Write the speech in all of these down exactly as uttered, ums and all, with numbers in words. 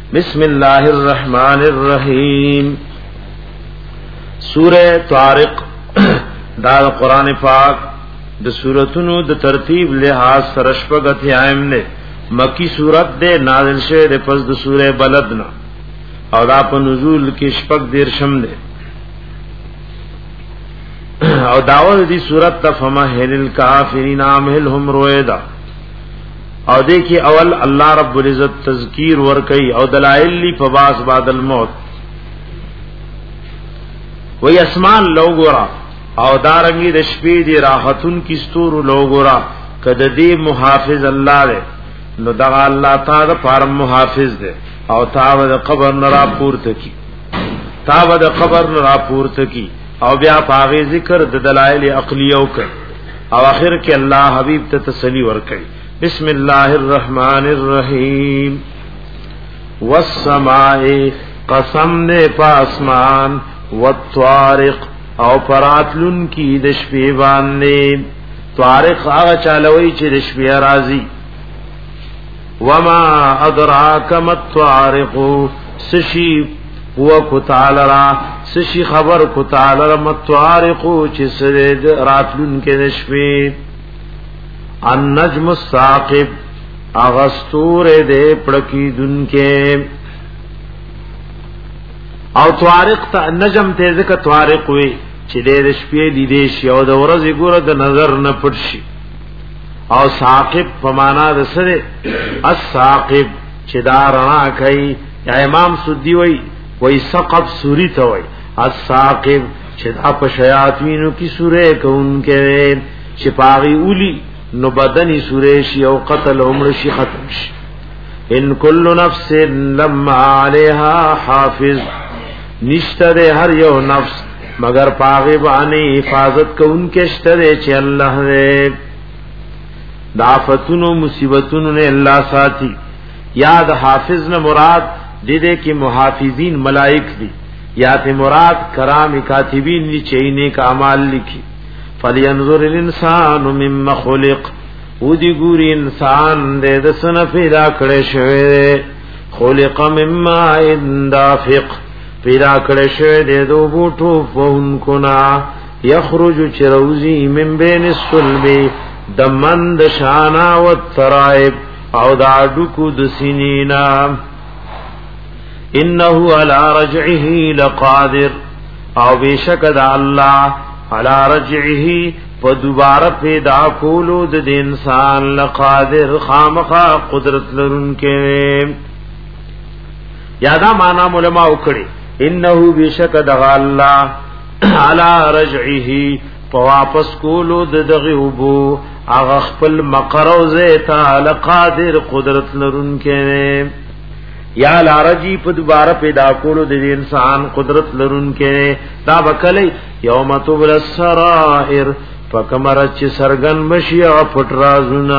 بسم الله الرحمن الرحیم. سورہ طارق دا قرآن پاک د سورتونو د ترتیب لحاظ سره شپږ اتیایم نه مکی سورت ده نازل شوه د پس د سورہ بلد نه او دا په نزول کې شپږ دیرشم ده او داول دی سورت تفمهل الکافرین امهلهم رویدا. او دیکھی اول اللہ رب العزت تذکیر ورکی او دلائل لی فباس بعد الموت وی اسمان لوگورا او دارنگی دشپی دی راحتن کی ستور لوگورا کد دی محافظ اللہ دے نو دغا اللہ تا دا پارم محافظ دے او تاو دا قبر نرا پورت کی تاو دا قبر نرا پورت کی او بیا پاغی ذکر د دلائل عقلیو کر او آخر کے اللہ حبیب تا تسلی ورکی. بسم اللہ الرحمن الرحیم. والسماء قسم دے پاسمان والطارق او پراتلن کی دشپی باندے طارق آغا چالوئی چی دشپی رازی. وما ادراک مت-طارق سشی هو کو تعالی را سشی خبر کو تعالی را مت-طارق چی سرد راتلن کے دشپی. النجم الثاقب اغستور دے پڑکی دن کے او طارق تا نجم تیزک طارق وی چی دے دشپی دی دیشی او دا ورزی گورا دا نظر نپڑشی او ثاقب پمانا دا سرے الثاقب چی دا رنا کئی یا امام سدی وی وی سقب سوری تا وی الثاقب چی دا پشیاتوینو کی سورے کون کے چی پاغی اولی نو بدنی سوریشی او قتل عمرشی ختم شی. ان کل نفس لما علیہا حافظ نشتہ دے ہر یو نفس مگر پاغبانی حفاظت کو ان کے اشتہ دے چی اللہ دے دافتن و مصیبتن نے اللہ ساتھی. یاد حافظ نے مراد دے دے کی محافظین ملائک دی یاد مراد کرام کاتبین دی چینے کا عمال لکھی. فلینظر الانسان مما خلق ودی گوری انسان دے دسن پیدا کڑے شوے خلق مما اندافق پیدا کڑے شوے دے دو بوٹو فہن کنا یخرج چروزی من بین السلب دمند شانا والترائب او دعڈکو دسنینا انہو علی رجعه لقادر او بیشک دا اللہ علی رجعه په دوباره پیدا کولو د انسان لقادر خامخا قدرت لرونکې. یادا معنا علماء وکړي انه بشک دغه الله علی رجعه په واپس کولو د دغه وبو هغه خپل مقروزه تعالی قادر قدرت لرونکې. یا لارجی په دوباره پیدا کولو د انسان قدرت لرونکې دا وکړي یوم تبل السرائر فکمر چې سرغن بشي او پټ رازونه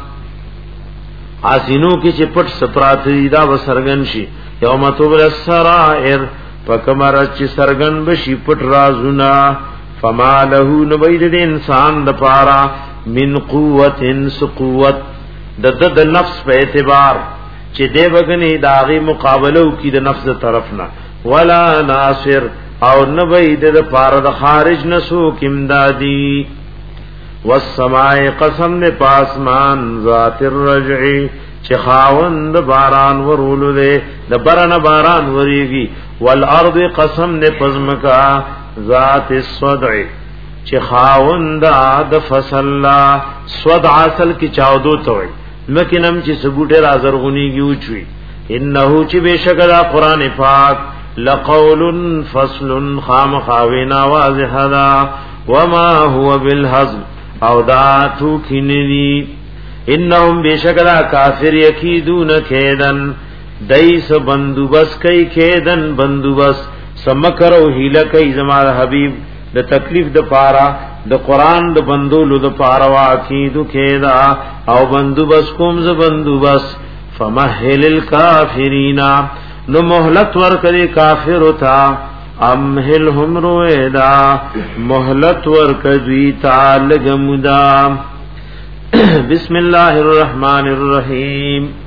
اسینو کې چې پټ سپرات دا و سرغن شي یوم تبل السرائر فکمر چې سرغن بشي پټ رازونه فما له نبید د انسان د پارا من قوت سقوت د د نفس په اعتبار چې دی وګنی داغي مقابله کی د نفس طرفنا ولا ناصر او نبید د پاره د خارج نسو کیمدادی. والسماء قسم نے پاسمان ذات الرجع چې خاوند باران ورولو دے د برن باران وریږي. والارض قسم نے پزمکا ذات الصدع چې خاوند د فصل صدع اصل کی چاودو توي مکنم چې سبوټه رازرغونی کیوچوي. انه چې بشکره قران پاک لقول فصل خام خاوینا واضح دا وما هو بالهزل او دا تو کینی. انهم بشکره کافر یکیدون کیدن دیس بندوبس کئی کیدن بندوبس سمکر او هیله کئی زما حبیب د تکلیف د پارا د قران د بندولو د پارا واکیدو کیدا او بندوبس کوم ز بندوبس فمهل الکافرین نو مهلت ور کړي کافر وتا امهلهم رویدا مهلت ور کړي تعالی گمدا. بسم الله الرحمن الرحیم.